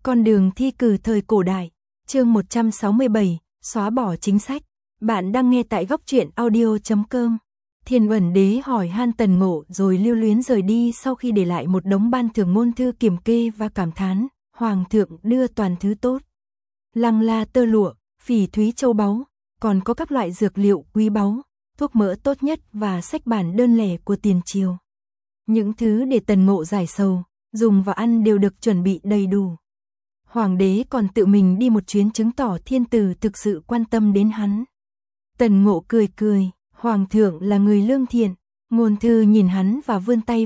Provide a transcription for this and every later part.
Con đường thi cử thời cổ đại, chương 167, xóa bỏ chính sách. Bạn đang nghe tại góc truyện audio.com. Thiên Uẩn Đế hỏi han Tần Ngộ rồi lưu luyến rời đi sau khi để lại một đống ban thưởng ngôn thư kiểm kê và cảm thán, Hoàng thượng đưa toàn thứ tốt. Lăng la tơ lụa, phỉ thúy châu báu, còn có các loại dược liệu quý báu, thuốc mỡ tốt nhất và sách bản đơn lẻ của tiền triều. Những thứ để Tần Ngộ giải sầu, dùng và ăn đều được chuẩn bị đầy đủ. Hoàng đế còn tự mình đi một chuyến chứng tỏ thiên tử thực sự quan tâm đến hắn. Tần Ngộ cười cười, Hoàng thượng là người lương thiện. Ngôn thư nhìn hắn và vươn tay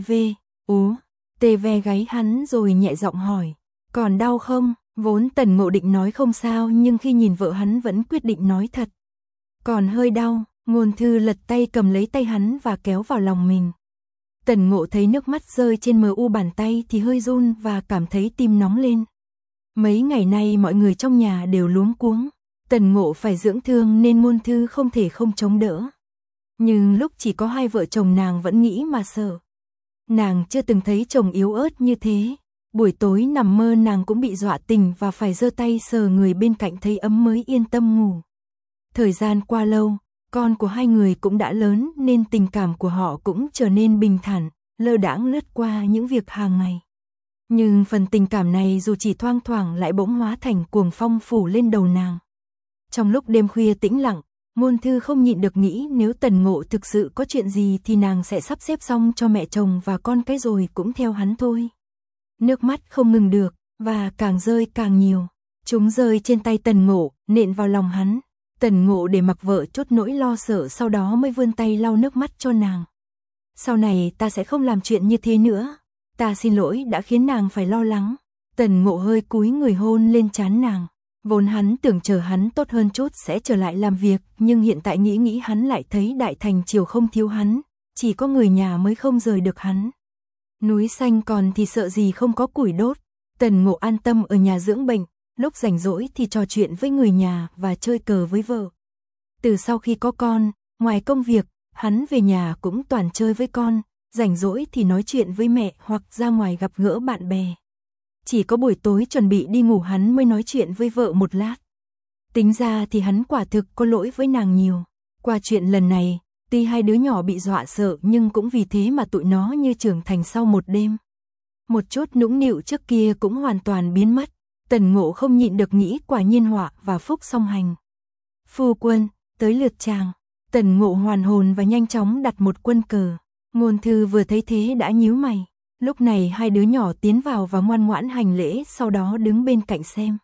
tê ve gáy hắn rồi nhẹ giọng hỏi, còn đau không? Vốn Tần Ngộ định nói không sao, nhưng khi nhìn vợ hắn vẫn quyết định nói thật. Còn hơi đau. Ngôn thư lật tay cầm lấy tay hắn và kéo vào lòng mình. Tần Ngộ thấy nước mắt rơi trên mờ u bàn tay thì hơi run và cảm thấy tim nóng lên. Mấy ngày nay mọi người trong nhà đều luống cuống. Tần Ngộ phải dưỡng thương nên ngôn thư không thể không chống đỡ. Nhưng lúc chỉ có hai vợ chồng nàng vẫn nghĩ mà sợ. Nàng chưa từng thấy chồng yếu ớt như thế. Buổi tối nằm mơ nàng cũng bị dọa tỉnh và phải giơ tay sờ người bên cạnh thấy ấm mới yên tâm ngủ. Thời gian qua lâu, con của hai người cũng đã lớn nên tình cảm của họ cũng trở nên bình thản, lơ đãng lướt qua những việc hàng ngày. Nhưng phần tình cảm này dù chỉ thoang thoảng lại bỗng hóa thành cuồng phong phủ lên đầu nàng. Trong lúc đêm khuya tĩnh lặng, ngôn thư không nhịn được nghĩ nếu Tần Ngộ thực sự có chuyện gì thì nàng sẽ sắp xếp xong cho mẹ chồng và con cái rồi cũng theo hắn thôi. Nước mắt không ngừng được, và càng rơi càng nhiều. Chúng rơi trên tay Tần Ngộ, nện vào lòng hắn. Tần Ngộ để mặc vợ chút nỗi lo sợ, sau đó mới vươn tay lau nước mắt cho nàng. Sau này ta sẽ không làm chuyện như thế nữa. Ta xin lỗi đã khiến nàng phải lo lắng. Tần Ngộ hơi cúi người hôn lên trán nàng. Vốn hắn tưởng chờ hắn tốt hơn chút sẽ trở lại làm việc, nhưng hiện tại nghĩ hắn lại thấy Đại Thành triều không thiếu hắn, chỉ có người nhà mới không rời được hắn. Núi xanh còn thì sợ gì không có củi đốt. Tần Ngộ an tâm ở nhà dưỡng bệnh, lúc rảnh rỗi thì trò chuyện với người nhà và chơi cờ với vợ. Từ sau khi có con, ngoài công việc, hắn về nhà cũng toàn chơi với con, rảnh rỗi thì nói chuyện với mẹ hoặc ra ngoài gặp gỡ bạn bè. Chỉ có buổi tối chuẩn bị đi ngủ hắn mới nói chuyện với vợ một lát. Tính ra thì hắn quả thực có lỗi với nàng nhiều. Qua chuyện lần này, tuy hai đứa nhỏ bị dọa sợ nhưng cũng vì thế mà tụi nó như trưởng thành sau một đêm. Một chút nũng nịu trước kia cũng hoàn toàn biến mất. Tần Ngộ không nhịn được nghĩ quả nhiên họa và phúc song hành. Phu quân, tới lượt chàng. Tần Ngộ hoàn hồn và nhanh chóng đặt một quân cờ. Ngôn thư vừa thấy thế đã nhíu mày. Lúc này hai đứa nhỏ tiến vào và ngoan ngoãn hành lễ, sau đó đứng bên cạnh xem.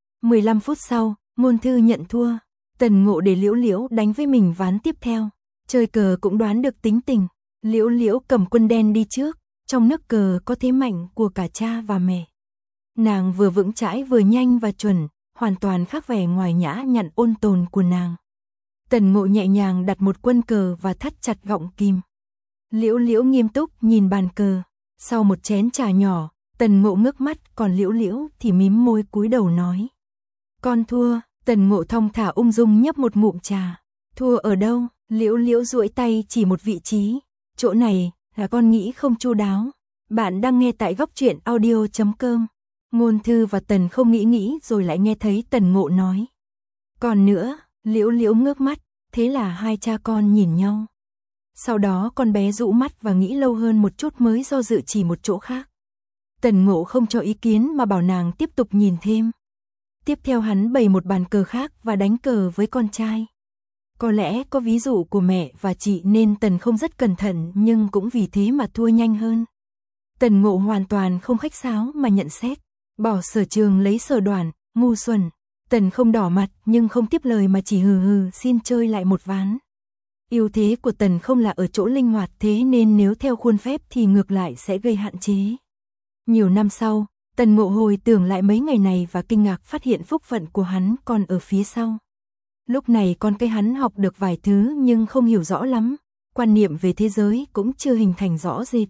15 phút sau, ngôn thư nhận thua. Tần Ngộ để Liễu Liễu đánh với mình ván tiếp theo. Chơi cờ cũng đoán được tính tình. Liễu Liễu cầm quân đen đi trước. Trong nước cờ có thế mạnh của cả cha và mẹ. Nàng vừa vững chãi vừa nhanh và chuẩn, hoàn toàn khác vẻ ngoài nhã nhặn ôn tồn của nàng. Tần Ngộ nhẹ nhàng đặt một quân cờ và thắt chặt gọng kìm. Liễu Liễu nghiêm túc nhìn bàn cờ. Sau một chén trà nhỏ, Tần Ngộ ngước mắt, còn Liễu Liễu thì mím môi cúi đầu nói. Con thua. Tần Ngộ thong thả ung dung nhấp một ngụm trà. Thua ở đâu? Liễu Liễu duỗi tay chỉ một vị trí. Chỗ này là con nghĩ không chu đáo. Bạn đang nghe tại góc truyện audio.com. Ngôn thư và Tần không nghĩ rồi lại nghe thấy Tần Ngộ nói. Còn nữa, Liễu Liễu ngước mắt, thế là hai cha con nhìn nhau. Sau đó con bé dụ mắt và nghĩ lâu hơn một chút mới do dự chỉ một chỗ khác. Tần Ngộ không cho ý kiến mà bảo nàng tiếp tục nhìn thêm. Tiếp theo hắn bày một bàn cờ khác và đánh cờ với con trai. Có lẽ có ví dụ của mẹ và chị nên Tần không rất cẩn thận, nhưng cũng vì thế mà thua nhanh hơn. Tần Ngộ hoàn toàn không khách sáo mà nhận xét. Bỏ sở trường lấy sở đoản, ngu xuẩn. Tần không đỏ mặt nhưng không tiếp lời mà chỉ hừ xin chơi lại một ván. Ưu thế của Tần không là ở chỗ linh hoạt, thế nên nếu theo khuôn phép thì ngược lại sẽ gây hạn chế. Nhiều năm sau, Tần Ngộ hồi tưởng lại mấy ngày này và kinh ngạc phát hiện phúc phận của hắn còn ở phía sau. Lúc này con cái hắn học được vài thứ nhưng không hiểu rõ lắm, quan niệm về thế giới cũng chưa hình thành rõ rệt.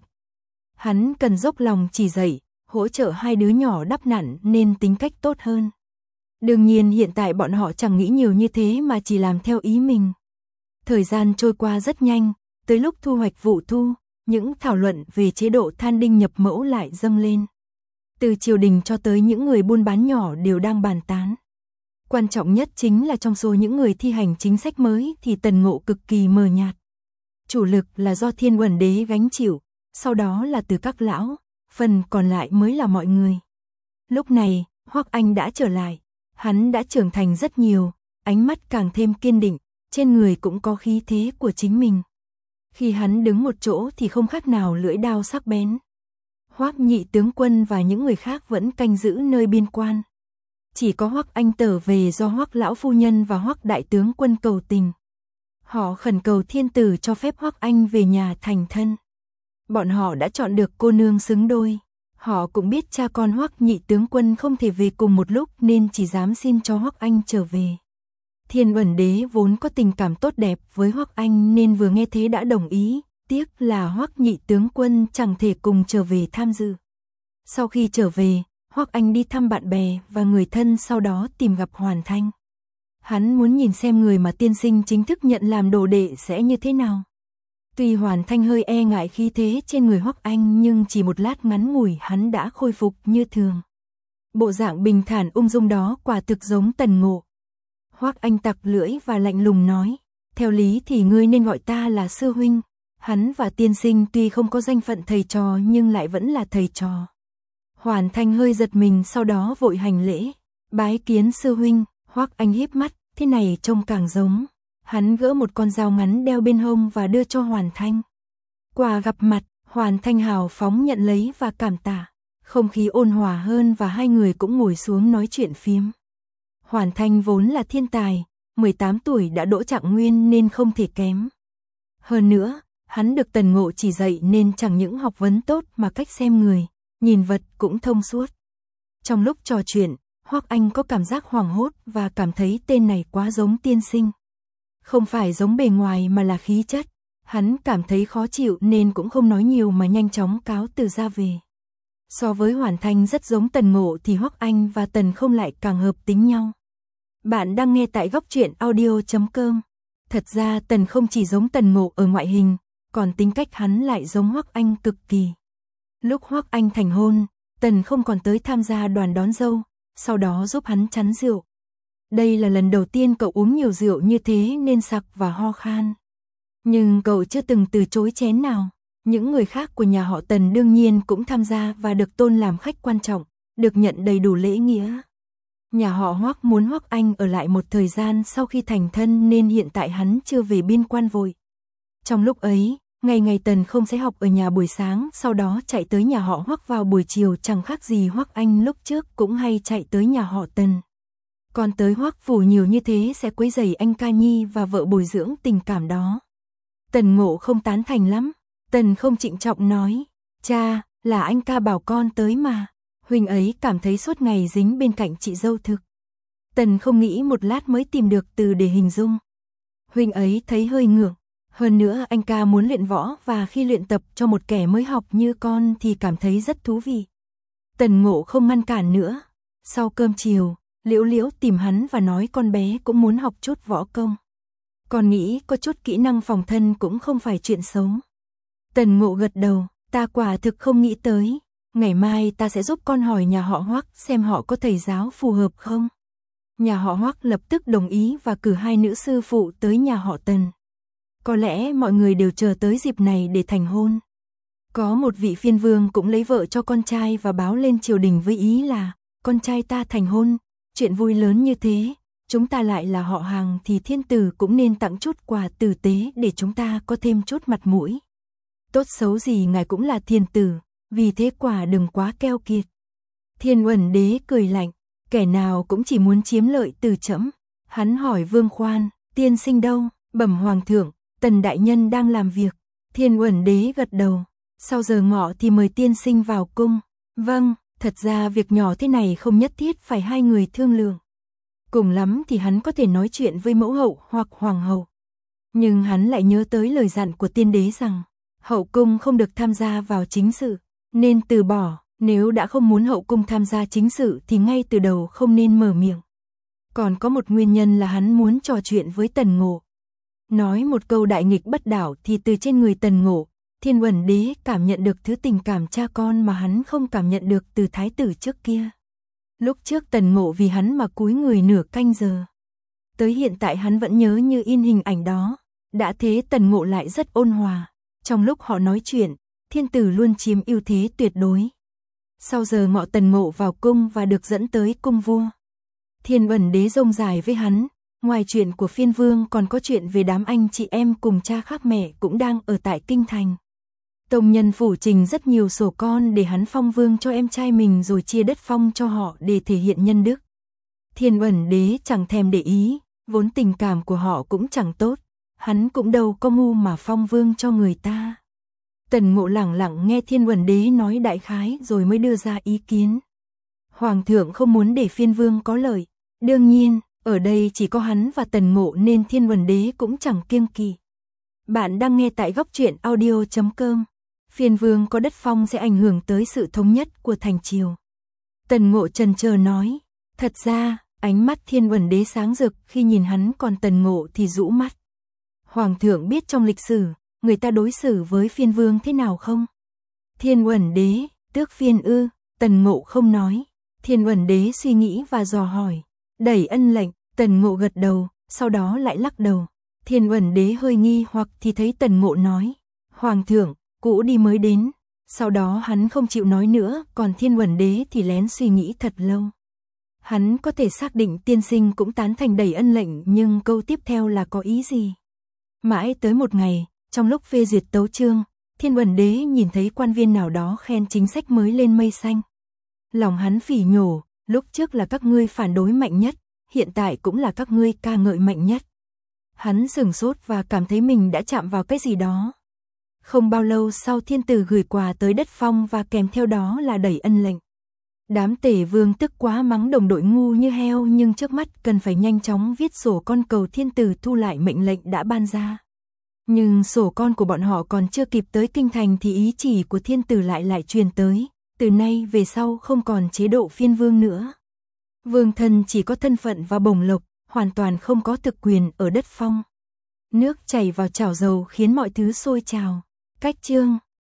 Hắn cần dốc lòng chỉ dạy, hỗ trợ hai đứa nhỏ đắp nặn nên tính cách tốt hơn. Đương nhiên hiện tại bọn họ chẳng nghĩ nhiều như thế mà chỉ làm theo ý mình. Thời gian trôi qua rất nhanh, tới lúc thu hoạch vụ thu, những thảo luận về chế độ than đinh nhập mẫu lại dâng lên. Từ triều đình cho tới những người buôn bán nhỏ đều đang bàn tán. Quan trọng nhất chính là trong số những người thi hành chính sách mới thì Tần Ngộ cực kỳ mờ nhạt. Chủ lực là do Thiên Uẩn Đế gánh chịu, sau đó là từ các lão, phần còn lại mới là mọi người. Lúc này, Hoắc Anh đã trở lại, hắn đã trưởng thành rất nhiều, ánh mắt càng thêm kiên định, trên người cũng có khí thế của chính mình. Khi hắn đứng một chỗ thì không khác nào lưỡi đao sắc bén. Hoắc nhị tướng quân và những người khác vẫn canh giữ nơi biên quan. Chỉ có Hoắc Anh trở về do Hoắc lão phu nhân và Hoắc đại tướng quân cầu tình. Họ khẩn cầu thiên tử cho phép Hoắc Anh về nhà thành thân. Bọn họ đã chọn được cô nương xứng đôi. Họ cũng biết cha con Hoắc nhị tướng quân không thể về cùng một lúc nên chỉ dám xin cho Hoắc Anh trở về. Thiên Uẩn Đế vốn có tình cảm tốt đẹp với Hoắc Anh nên vừa nghe thế đã đồng ý, tiếc là Hoắc nhị tướng quân chẳng thể cùng trở về tham dự. Sau khi trở về, Hoắc Anh đi thăm bạn bè và người thân, sau đó tìm gặp Hoàn Thanh. Hắn muốn nhìn xem người mà tiên sinh chính thức nhận làm đồ đệ sẽ như thế nào. Tuy Hoàn Thanh hơi e ngại khí thế trên người Hoắc Anh nhưng chỉ một lát ngắn ngủi hắn đã khôi phục như thường. Bộ dạng bình thản ung dung đó quả thực giống Tần Ngộ. Hoắc Anh tặc lưỡi và lạnh lùng nói, theo lý thì ngươi nên gọi ta là sư huynh. Hắn và tiên sinh tuy không có danh phận thầy trò nhưng lại vẫn là thầy trò. Hoàn Thanh hơi giật mình, sau đó vội hành lễ, bái kiến sư huynh. Hoắc Anh híp mắt, thế này trông càng giống. Hắn gỡ một con dao ngắn đeo bên hông và đưa cho Hoàn Thanh. Quà gặp mặt, Hoàn Thanh hào phóng nhận lấy và cảm tạ. Không khí ôn hòa hơn và hai người cũng ngồi xuống nói chuyện phiếm. Hoàn Thanh vốn là thiên tài, 18 tuổi đã đỗ trạng nguyên nên không thể kém. Hơn nữa, hắn được Tần Ngộ chỉ dạy nên chẳng những học vấn tốt mà cách xem người, nhìn vật cũng thông suốt. Trong lúc trò chuyện, Hoắc Anh có cảm giác hoảng hốt và cảm thấy tên này quá giống tiên sinh. Không phải giống bề ngoài mà là khí chất. Hắn cảm thấy khó chịu nên cũng không nói nhiều mà nhanh chóng cáo từ ra về. So với Hoàn Thanh rất giống Tần Ngộ thì Hoắc Anh và Tần Không lại càng hợp tính nhau. Bạn đang nghe tại góc truyện audio.com. Thật ra Tần Không chỉ giống Tần Ngộ ở ngoại hình, còn tính cách hắn lại giống Hoắc Anh cực kỳ. Lúc Hoắc Anh thành hôn, Tần Không còn tới tham gia đoàn đón dâu, sau đó giúp hắn chắn rượu. Đây là lần đầu tiên cậu uống nhiều rượu như thế nên sặc và ho khan. Nhưng cậu chưa từng từ chối chén nào. Những người khác của nhà họ Tần đương nhiên cũng tham gia và được tôn làm khách quan trọng, được nhận đầy đủ lễ nghĩa. Nhà họ Hoắc muốn Hoắc Anh ở lại một thời gian sau khi thành thân nên hiện tại hắn chưa về biên quan vội. Trong lúc ấy, ngày ngày Tần Không sẽ học ở nhà buổi sáng, sau đó chạy tới nhà họ Hoắc vào buổi chiều, chẳng khác gì Hoắc Anh lúc trước cũng hay chạy tới nhà họ Tần. Còn tới Hoắc phủ nhiều như thế sẽ quấy rầy anh ca nhi và vợ bồi dưỡng tình cảm đó. Tần Ngộ không tán thành lắm. Tần Không trịnh trọng nói, cha, là anh ca bảo con tới mà. Huynh ấy cảm thấy suốt ngày dính bên cạnh chị dâu thực. Tần Không nghĩ một lát mới tìm được từ để hình dung. Huynh ấy thấy hơi ngượng. Hơn nữa anh ca muốn luyện võ và khi luyện tập cho một kẻ mới học như con thì cảm thấy rất thú vị. Tần Ngộ không ngăn cản nữa. Sau cơm chiều, Liễu Liễu tìm hắn và nói con bé cũng muốn học chút võ công. Con nghĩ có chút kỹ năng phòng thân cũng không phải chuyện xấu. Tần Ngộ gật đầu, ta quả thực không nghĩ tới. Ngày mai ta sẽ giúp con hỏi nhà họ Hoắc xem họ có thầy giáo phù hợp không. Nhà họ Hoắc lập tức đồng ý và cử 2 nữ sư phụ tới nhà họ Tần. Có lẽ mọi người đều chờ tới dịp này để thành hôn. Có một vị phiên vương cũng lấy vợ cho con trai và báo lên triều đình với ý là con trai ta thành hôn, chuyện vui lớn như thế, chúng ta lại là họ hàng thì thiên tử cũng nên tặng chút quà tử tế để chúng ta có thêm chút mặt mũi. Tốt xấu gì ngài cũng là thiên tử, vì thế quả đừng quá keo kiệt. Thiên Uẩn Đế cười lạnh, kẻ nào cũng chỉ muốn chiếm lợi từ trẫm. Hắn hỏi Vương Khoan, tiên sinh đâu? Bẩm hoàng thượng, Tần đại nhân đang làm việc. Thiên Uẩn Đế gật đầu, sau giờ ngọ thì mời tiên sinh vào cung. Vâng, thật ra việc nhỏ thế này không nhất thiết phải 2 người thương lượng. Cùng lắm thì hắn có thể nói chuyện với mẫu hậu hoặc hoàng hậu. Nhưng hắn lại nhớ tới lời dặn của tiên đế rằng hậu cung không được tham gia vào chính sự, nên từ bỏ. Nếu đã không muốn hậu cung tham gia chính sự thì ngay từ đầu không nên mở miệng. Còn có một nguyên nhân là hắn muốn trò chuyện với Tần Ngộ. Nói một câu đại nghịch bất đạo thì từ trên người Tần Ngộ, Thiên Uẩn Đế cảm nhận được thứ tình cảm cha con mà hắn không cảm nhận được từ thái tử trước kia. Lúc trước Tần Ngộ vì hắn mà cúi người nửa canh giờ. Tới hiện tại hắn vẫn nhớ như in hình ảnh đó. Đã thế Tần Ngộ lại rất ôn hòa. Trong lúc họ nói chuyện, thiên tử luôn chiếm ưu thế tuyệt đối. Sau giờ ngọ Tần Ngộ vào cung và được dẫn tới cung vua. Thiên Uẩn Đế rông dài với hắn. Ngoài chuyện của phiên vương còn có chuyện về đám anh chị em cùng cha khác mẹ cũng đang ở tại kinh thành. Tông nhân phủ trình rất nhiều sổ con để hắn phong vương cho em trai mình rồi chia đất phong cho họ để thể hiện nhân đức. Thiên Uẩn Đế chẳng thèm để ý, vốn tình cảm của họ cũng chẳng tốt, hắn cũng đâu có ngu mà phong vương cho người ta. Tần Ngộ lẳng lặng nghe Thiên Uẩn Đế nói đại khái rồi mới đưa ra ý kiến. Hoàng thượng không muốn để phiên vương có lợi, đương nhiên, ở đây chỉ có hắn và Tần Ngộ nên Thiên Uẩn Đế cũng chẳng kiêng kỵ. Bạn đang nghe tại góc truyện audio.com. Phiên vương có đất phong sẽ ảnh hưởng tới sự thống nhất của thành triều. Tần Ngộ chần chờ nói. Thật ra, ánh mắt Thiên Uẩn Đế sáng rực khi nhìn hắn, còn Tần Ngộ thì rũ mắt. Hoàng thượng biết trong lịch sử, người ta đối xử với phiên vương thế nào không? Thiên Uẩn Đế, tước phiên ư? Tần Ngộ không nói. Thiên Uẩn Đế suy nghĩ và dò hỏi. Đẩy ân lệnh, Tần Ngộ gật đầu, sau đó lại lắc đầu. Thiên Uẩn Đế hơi nghi hoặc thì thấy Tần Ngộ nói. Hoàng thượng, cũ đi mới đến. Sau đó hắn không chịu nói nữa, còn Thiên Uẩn Đế thì lén suy nghĩ thật lâu. Hắn có thể xác định tiên sinh cũng tán thành đẩy ân lệnh, nhưng câu tiếp theo là có ý gì? Mãi tới một ngày, trong lúc phê duyệt tấu chương, Thiên Uẩn Đế nhìn thấy quan viên nào đó khen chính sách mới lên mây xanh. Lòng hắn phỉ nhổ, lúc trước là các ngươi phản đối mạnh nhất, hiện tại cũng là các ngươi ca ngợi mạnh nhất. Hắn sửng sốt và cảm thấy mình đã chạm vào cái gì đó. Không bao lâu sau thiên tử gửi quà tới đất phong và kèm theo đó là đẩy ân lệnh. Đám tể vương tức quá mắng đồng đội ngu như heo, nhưng trước mắt cần phải nhanh chóng viết sổ con cầu thiên tử thu lại mệnh lệnh đã ban ra. Nhưng sổ con của bọn họ còn chưa kịp tới kinh thành thì ý chỉ của thiên tử lại truyền tới. Từ nay về sau không còn chế độ phiên vương nữa. Vương thân chỉ có thân phận và bổng lộc, hoàn toàn không có thực quyền ở đất phong. Nước chảy vào chảo dầu khiến mọi thứ sôi trào. Cách chương